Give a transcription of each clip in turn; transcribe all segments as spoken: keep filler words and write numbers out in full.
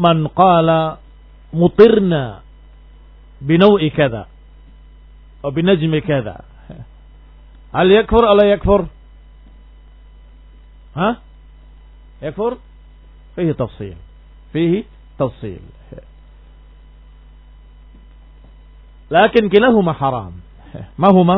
man qala mutirna binaw'i kadza atau binajmi kadza. Hal yakfur atau la yakfur? Hah? Yakfur? Fihi tafsil. Fihi tafsil. Lakin kilahuma haram. Ma huma?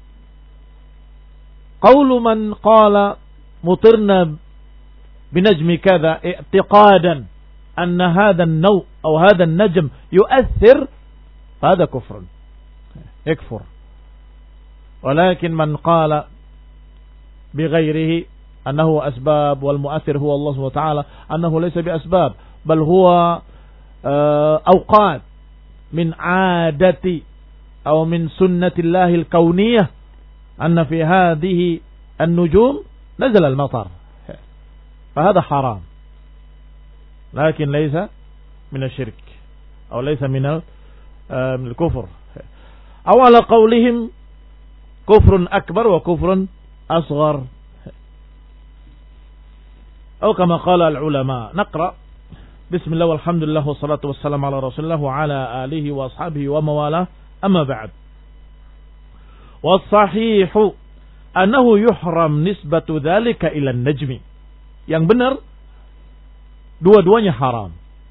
Qawlu man qala mutirna binajmi kadza i'tiqadan anna hadha an-naw' aw hadha an-najm yu'athir, hadha kufrun. Yakfur. ولكن من قال بغيره أنه أسباب والمؤثر هو الله سبحانه وتعالى أنه ليس بأسباب بل هو أوقات من عادة أو من سنة الله الكونية أن في هذه النجوم نزل المطر، فهذا حرام لكن ليس من الشرك أو ليس من الكفر. أو على قولهم كفر أكبر وكفر أصغر، أو كما قال العلماء. نقرأ بسم الله والحمد لله والصلاة والسلام على رسول الله وعلى آله وأصحابه وموالاه، أما بعد. والصحيح أنه يحرم نسبة ذلك إلى النجم. Yang benar dua-duanya haram.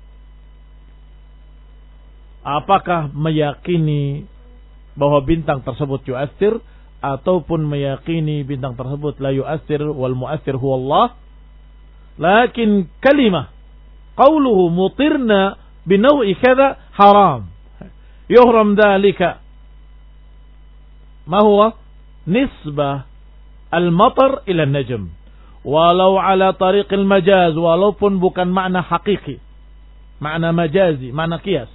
Apakah meyakini bahwa bintang tersebut yu'athir ataupun meyakini bintang tersebut la yu'athir wal mu'athir huwa Allah. Lakin kalimah qawluhu mutirna binaw'i kadza haram. Yuhram dhalika ma huwa nisbah al-matar ila an-najm walau ala tariq al-majaz, walaupun bukan makna hakiki, makna majazi, makna qiyas.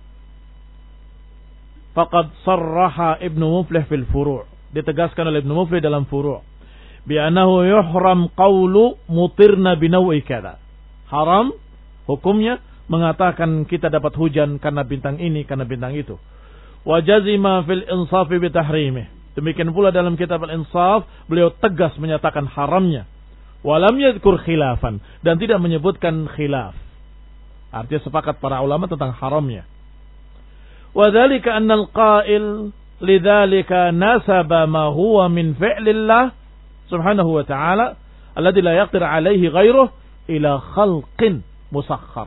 Faqad sarraha Ibnu Muflih fil furu', ditegaskan oleh Ibnu Muflih dalam furu' bi annahu yuhram qawlu mutirna binaw'i kadza. Haram hukumnya mengatakan kita dapat hujan karena bintang ini, karena bintang itu. Wa jazima fil insaf bi tahrimih. Demikian pula dalam kitab Al-Insaf beliau tegas menyatakan haramnya. Wa lam yadhkur khilafan, dan tidak menyebutkan khilaf. Artinya sepakat para ulama tentang haramnya. Wa dzalika anna al-qa'il lidzalika nasaba ma huwa min fi'lillah subhanahu wa ta'ala alladhi la yaqdir alayhi ghayruhu ila khalqin musakhkhar.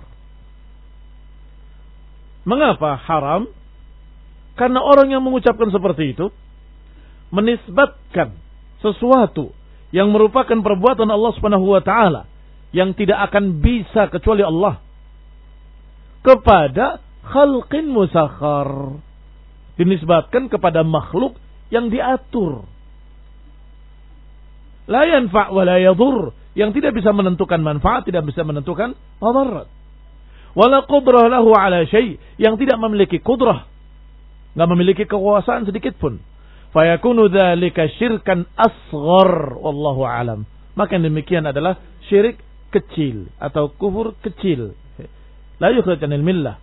Mengapa haram? Karena orang yang mengucapkan seperti itu menisbatkan sesuatu yang merupakan perbuatan Allah Subhanahu wa taala yang tidak akan bisa kecuali Allah kepada khalqin musakhkhar, dinisbatkan kepada makhluk yang diatur. La yanfa' wa la yadur, yang tidak bisa menentukan manfaat, tidak bisa menentukan madarat. Wala qudrah lahu ala syai', yang tidak memiliki kudrah, enggak memiliki kekuasaan sedikit pun. Fayakunu dzalika syirkan asghar wallahu alam. Maka demikian adalah syirik kecil atau kufur kecil. La yukhrij anil millah.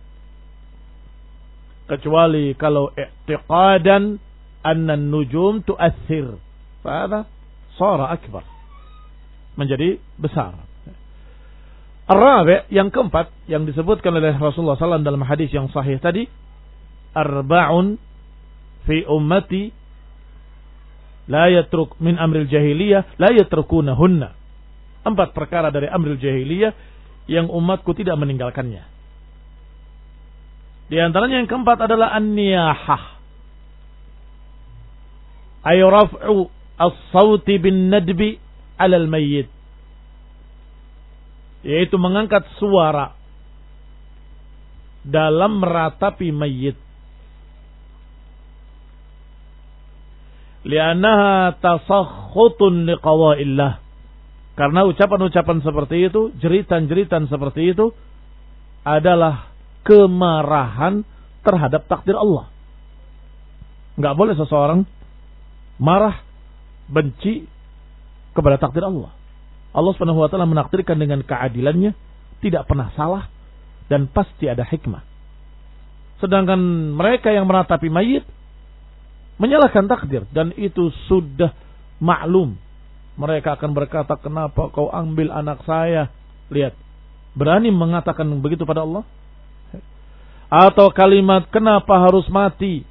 Kecuali kalau i'tiqadan anna an-nujum tu'athir. Fahadha sara akbar. Menjadi besar. Ar-rabi', yang keempat yang disebutkan oleh Rasulullah sallallahu alaihi wasallam dalam hadis yang sahih tadi, arba'un fi ummati la yatruk min amril jahiliyah la yatrukunahunna. Empat perkara dari amril jahiliyah yang umatku tidak meninggalkannya. Di antaranya yang keempat adalah an-niyahah, ay raf'u as-sauti bin nadbi 'ala al-mayyit, yaitu mengangkat suara dalam meratapi mayit. Li'annaha tasakhutun liqawa'illah. Karena ucapan-ucapan seperti itu, jeritan-jeritan seperti itu adalah kemarahan terhadap takdir Allah. Enggak boleh seseorang marah, benci kepada takdir Allah. Allah Subhanahu wa taala menakdirkan dengan keadilannya, tidak pernah salah dan pasti ada hikmah. Sedangkan mereka yang meratapi mayit menyalahkan takdir, dan itu sudah maklum. Mereka akan berkata, kenapa kau ambil anak saya? Lihat, Berani mengatakan begitu pada Allah? Atau kalimat kenapa harus mati?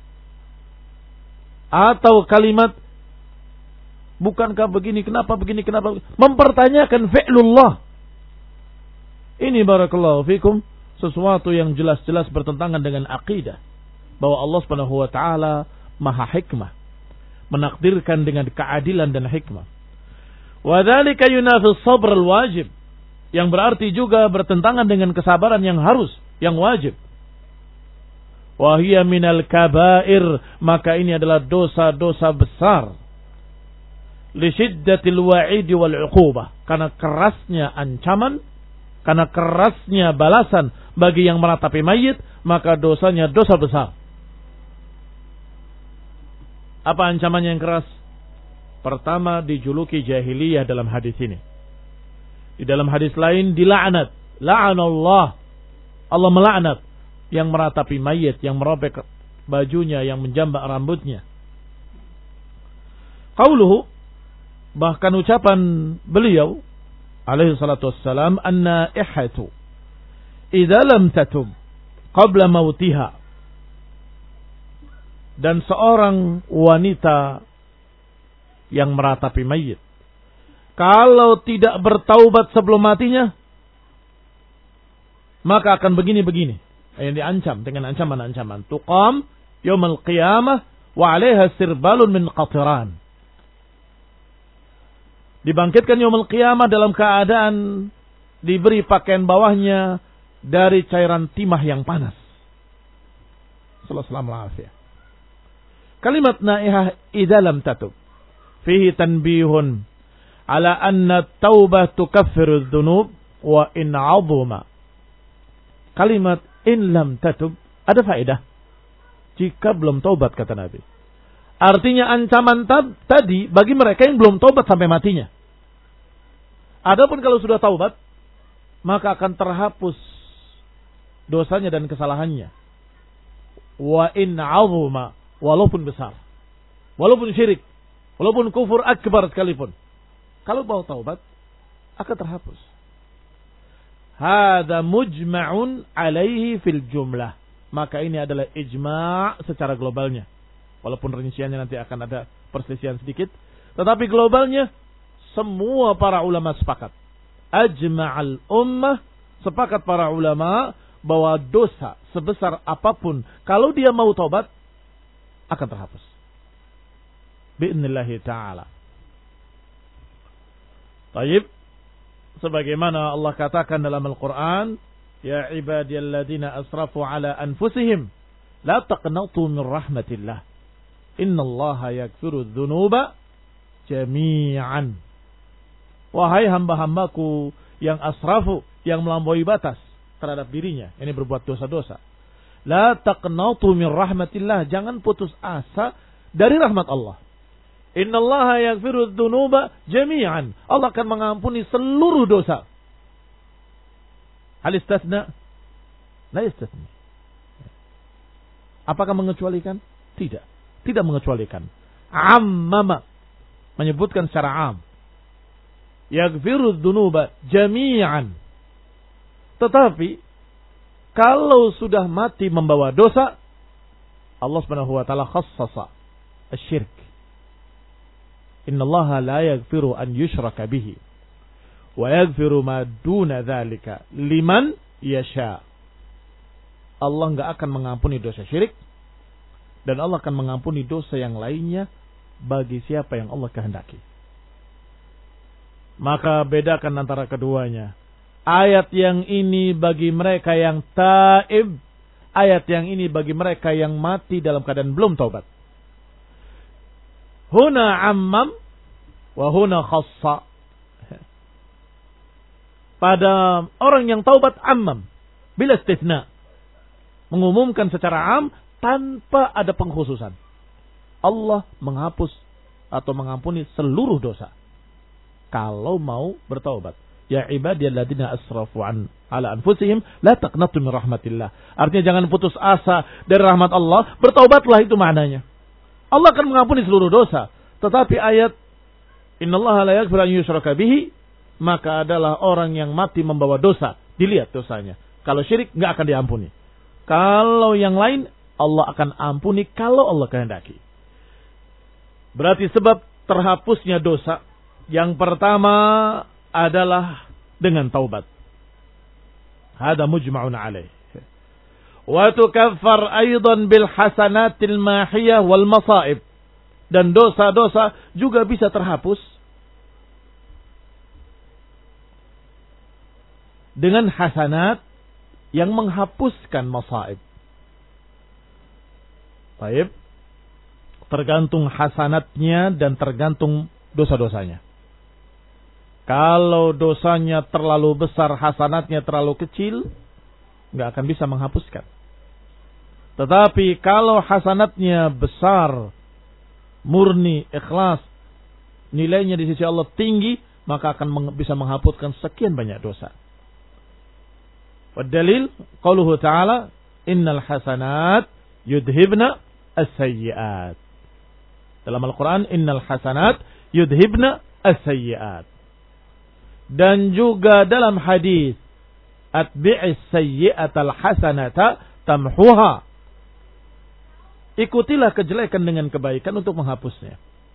Atau kalimat bukankah begini, kenapa begini, kenapa begini? Mempertanyakan fi'lullah. Ini barakallahu fikum sesuatu yang jelas-jelas bertentangan dengan akidah bahwa Allah Subhanahu wa taala Maha Hikmah, menakdirkan dengan keadilan dan hikmah. Wa dzalika yunafi as-sabr al-wajib, yang berarti juga bertentangan dengan kesabaran yang harus, yang wajib. Wa hiya minal kabair, maka ini adalah dosa-dosa besar. Li syiddatil wa'idi wal 'uqubah, karena kerasnya ancaman, karena kerasnya balasan bagi yang meratapi mayit, maka dosanya dosa besar. Apa ancamannya yang keras? Pertama, dijuluki jahiliyah dalam hadis ini. Di dalam hadis lain dilaknat, la'anallah, Allah melaknat yang meratapi mayit, yang merobek bajunya, yang menjambak rambutnya. Qauluhu, bahkan ucapan beliau alaihi salatu wassalam, an-naihatu idza lam tatub qabla mautiha, dan seorang wanita yang meratapi mayit kalau tidak bertaubat sebelum matinya, maka akan begini-begini, yang diancam dengan ancaman-ancaman. Tuqam yaumul qiyamah wa 'alaiha sirbalun min qatiran. Dibangkitkan yaumul qiyamah dalam keadaan diberi pakaian bawahnya dari cairan timah yang panas. Sallallahu alaihi wasallam. Kalimat naihah idza lam tatub fihi tanbihun ala anna taubah tukaffiru dzunub wa in 'azuma. Kalimat in lam tatub ada faedah jika belum taubat, kata Nabi. Artinya ancaman tab, tadi bagi mereka yang belum taubat sampai matinya. Adapun kalau sudah taubat, maka akan terhapus dosanya dan kesalahannya. Wa in 'azuma, walaupun besar, walaupun syirik, walaupun kufur akbar sekalipun, kalau mau taubat akan terhapus. Hada mujma'un alaihi fil jumlah. Maka ini adalah ijma' secara globalnya. Walaupun rinciannya nanti akan ada perselisihan sedikit. Tetapi globalnya semua para ulama sepakat. Ajma'al ummah, sepakat para ulama bahwa dosa sebesar apapun, kalau dia mau taubat akan terhapus. Bi'idnillahi ta'ala. Taib. Sebagaimana Allah katakan dalam Al-Quran, ya ibadiyalladzina asrafu ala anfusihim, la taqnatu min rahmatillah. Innallaha yaghfiru dzunuba jami'an. Wahai hamba-hambaku yang asrafu, yang melampaui batas terhadap dirinya, ini berbuat dosa-dosa. La taqnatu min rahmatillah, jangan putus asa dari rahmat Allah. Innallaha yaghfiru dzunuba jami'an. Allah akan mengampuni seluruh dosa. Hal istisna? La istisna. Apakah mengecualikan? Tidak. Tidak mengecualikan. Ammama, menyebutkan secara am. Yaghfiru dzunuba jami'an. Tetapi kalau sudah mati membawa dosa, Allah Subhanahu wa taala khassasa asy-syirk. Innallaha la yaghfiru an yushraka bihi wa yaghfiru ma duna dzalika liman yasha. Allah enggak akan mengampuni dosa syirik, dan Allah akan mengampuni dosa yang lainnya bagi siapa yang Allah kehendaki. Maka bedakan antara keduanya. Ayat yang ini bagi mereka yang taib, ayat yang ini bagi mereka yang mati dalam keadaan belum taubat. Huna ammam wa huna khassa. Pada orang yang taubat ammam bila istitsna, mengumumkan secara am tanpa ada pengkhususan. Allah menghapus atau mengampuni seluruh dosa kalau mau bertaubat. Ya ibadiyalladzina asrafu an ala anfusihim la taqnatu min rahmatillah. Artinya jangan putus asa dari rahmat Allah, bertaubatlah, itu maknanya. Allah akan mengampuni seluruh dosa. Tetapi ayat innallaha la yaghfiru an yushraka bihi, maka adalah orang yang mati membawa dosa dilihat dosanya. Kalau syirik nggak akan diampuni. Kalau yang lain Allah akan ampuni kalau Allah kehendaki. Berarti sebab terhapusnya dosa yang pertama adalah dengan taubat. Hada mujma'un alaih. Wa tukaffar aidan bil hasanatil mahiyah wal masaib. Dan dosa-dosa juga bisa terhapus dengan hasanat yang menghapuskan masaib. Baik. Tergantung hasanatnya dan tergantung dosa-dosanya. Kalau dosanya terlalu besar, hasanatnya terlalu kecil, nggak akan bisa menghapuskan. Tetapi kalau hasanatnya besar, murni, ikhlas, nilainya di sisi Allah tinggi, maka akan bisa menghapuskan sekian banyak dosa. Wadalil, qauluhu ta'ala, innal hasanat yudhibna as-sayyi'at. Dalam Al-Quran, innal hasanat yudhibna as-sayyi'at. Dan juga dalam hadis, atbi'is sayyi'atal hasanata tamhuha. Ikutilah kejelekan dengan kebaikan untuk menghapusnya.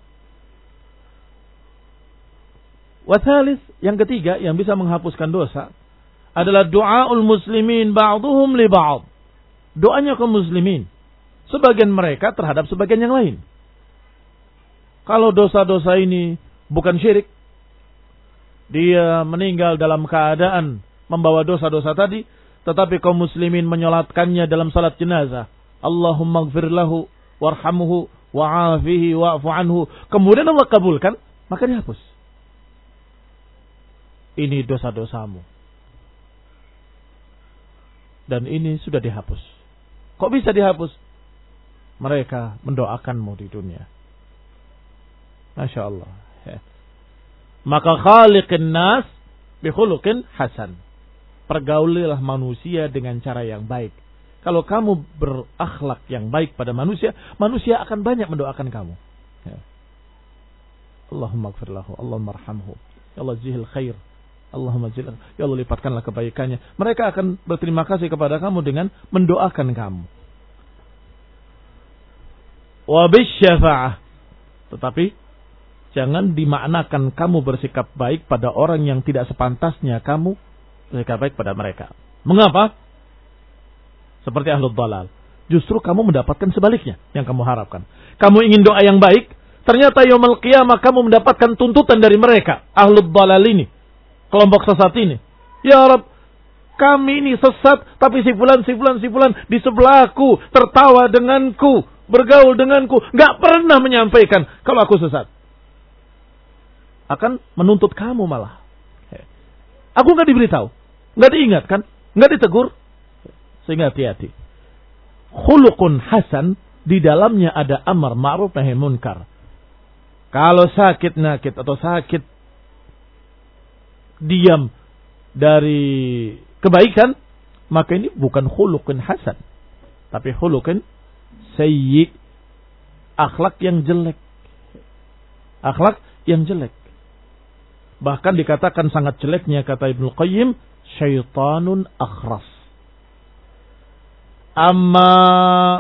Wathalis, yang ketiga yang bisa menghapuskan dosa adalah du'aul muslimin ba'duhum li ba'd. Doanya kaum muslimin, sebagian mereka terhadap sebagian yang lain. Kalau dosa-dosa ini bukan syirik, dia meninggal dalam keadaan membawa dosa-dosa tadi, tetapi kaum muslimin menyolatkannya dalam salat jenazah. Allahumma gfir lahu warhamhu wa'afihi wa'fu anhu. Kemudian Allah kabulkan, maka dihapus. Ini dosa-dosamu. Dan ini sudah dihapus. Kok bisa dihapus? Mereka mendoakanmu di dunia. Masya Allah. Ya. Maka khaliqin nas bi khuluqin hasan. Pergaulilah manusia dengan cara yang baik. Kalau kamu berakhlak yang baik pada manusia, manusia akan banyak mendoakan kamu. Ya. Allahumma gfir lahu, Allahumma arhamhu, ya Allah zihil khair, Allahumma zihil, ya Allah lipatkanlah kebaikannya. Mereka akan berterima kasih kepada kamu dengan mendoakan kamu. Wa bisyafa'ah. Tetapi jangan dimaknakan kamu bersikap baik pada orang yang tidak sepantasnya kamu bersikap baik pada mereka. Mengapa? Seperti ahlul dalal. Justru kamu mendapatkan sebaliknya yang kamu harapkan. Kamu ingin doa yang baik, ternyata yaumul qiyamah kamu mendapatkan tuntutan dari mereka. Ahlul dalal ini, kelompok sesat ini. Ya Rabb, kami ini sesat, tapi si fulan, si fulan, si fulan di sebelahku, tertawa denganku, bergaul denganku, gak pernah menyampaikan kalau aku sesat. Akan menuntut kamu malah. Aku gak diberitahu, gak diingatkan, gak ditegur. Sehingga hati-hati. Khuluqun hasan, di dalamnya ada amar ma'ruf nahi munkar. Kalau sakit nakit atau sakit diam dari kebaikan, maka ini bukan khuluqun hasan, tapi khuluqun sayyi, akhlak yang jelek. Akhlak yang jelek. Bahkan dikatakan sangat jeleknya, kata Ibnu Qayyim, syaitanun akhras. Amma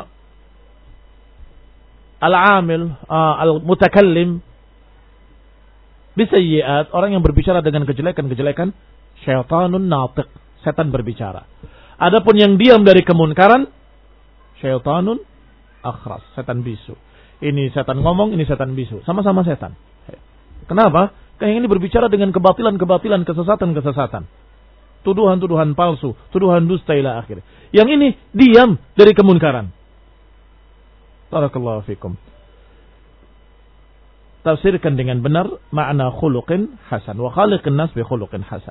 al-amil, uh, al-mutakallim bisayyi'at, orang yang berbicara dengan kejelekan-kejelekan, syaitanun natiq, setan berbicara. Adapun yang diam dari kemunkaran, syaitanun akhras, setan bisu. Ini setan ngomong, ini setan bisu, sama-sama setan. Kenapa? Kayak ini berbicara dengan kebatilan-kebatilan, kesesatan-kesesatan. Tuduhan-tuduhan palsu, tuduhan dusta ila akhir. Yang ini diam dari kemunkaran. Barakallahu fikum. Tafsirkan dengan benar makna khuluqin hasan. Wa khaliqin nas bi khuluqin hasan.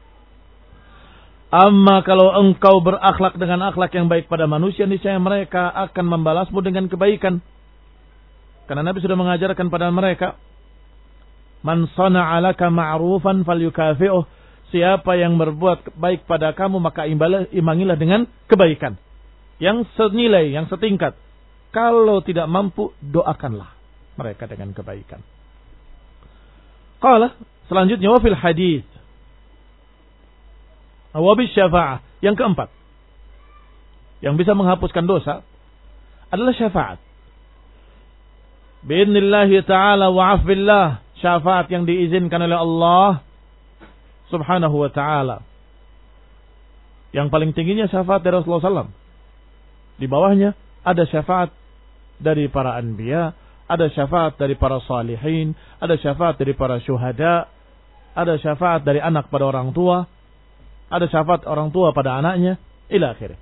Amma kalau engkau berakhlak dengan akhlak yang baik pada manusia, niscaya mereka akan membalasmu dengan kebaikan. Karena Nabi sudah mengajarkan pada mereka, man sana'a laka ma'rufan falyukafi'uh. Siapa yang berbuat baik pada kamu, maka imbangilah dengan kebaikan yang senilai, yang setingkat. Kalau tidak mampu, doakanlah mereka dengan kebaikan. Qala, selanjutnya wa fil hadis, Wabis syafa'ah. Yang keempat, yang bisa menghapuskan dosa adalah syafaat. Bi'idnillahi ta'ala wa afillah. Syafaat yang diizinkan oleh Allah subhanahu wa ta'ala. Yang paling tingginya syafaat dari Rasulullah shallallahu alaihi wasallam. Di bawahnya ada syafaat dari para anbiya, ada syafaat dari para salihin, ada syafaat dari para syuhada, ada syafaat dari anak pada orang tua, ada syafaat orang tua pada anaknya, ila akhirnya.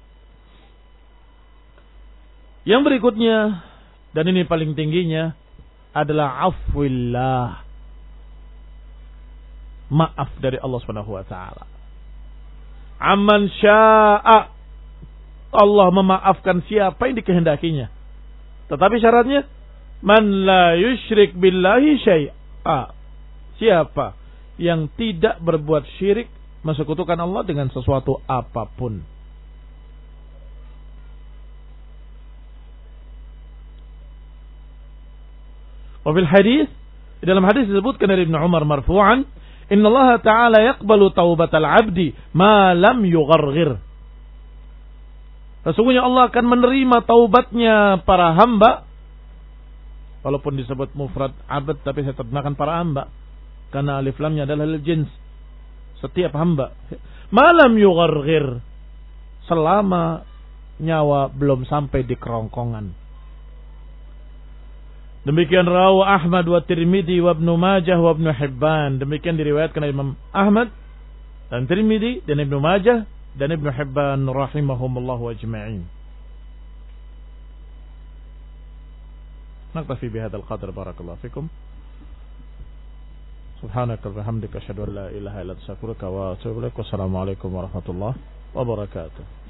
Yang berikutnya, dan ini paling tingginya, adalah afwillah. Maaf dari Allah subhanahu wa ta'ala. Amman sya'a. Allah memaafkan siapa yang dikehendakinya. Tetapi syaratnya, man la yusyrik billahi syai'a. Siapa yang tidak berbuat syirik, mensekutukan Allah dengan sesuatu apapun. Wafil hadis, dalam hadis disebutkan dari Ibnu Umar marfu'an, Inna Allah Ta'ala yaqbalu taubatal abdi ma lam yugharghir. Sesungguhnya Allah akan menerima taubatnya para hamba, walaupun disebut mufrad abd, tapi saya terjemahkan para hamba, karena alif lamnya adalah lil jins, setiap hamba. Ma lam yugharghir, selama nyawa belum sampai di kerongkongan. Demikian rawu Ahmad wa Tirmidzi wa Ibnu Majah wa Ibnu Hibban. Demikian diriwayatkan oleh Imam Ahmad dan Tirmidzi dan Ibnu Majah dan Ibnu Hibban rahimahumullah ajma'in. Naktafi bihadzal qadar, barakallahu fikum. Subhanaka wa bihamdika asyhadu an la ilaha illa anta astaghfiruka wa atubu ilaik. Wassalamu alaikum warahmatullahi wabarakatuh.